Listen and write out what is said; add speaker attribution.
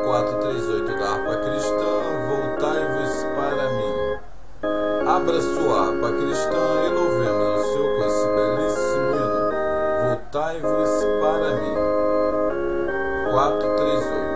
Speaker 1: 438 da harpa cristã, voltai-vos para mim. Abra sua harpa cristã e louvemos o Senhor com esse belíssimo hino. Voltai-vos para mim. 438.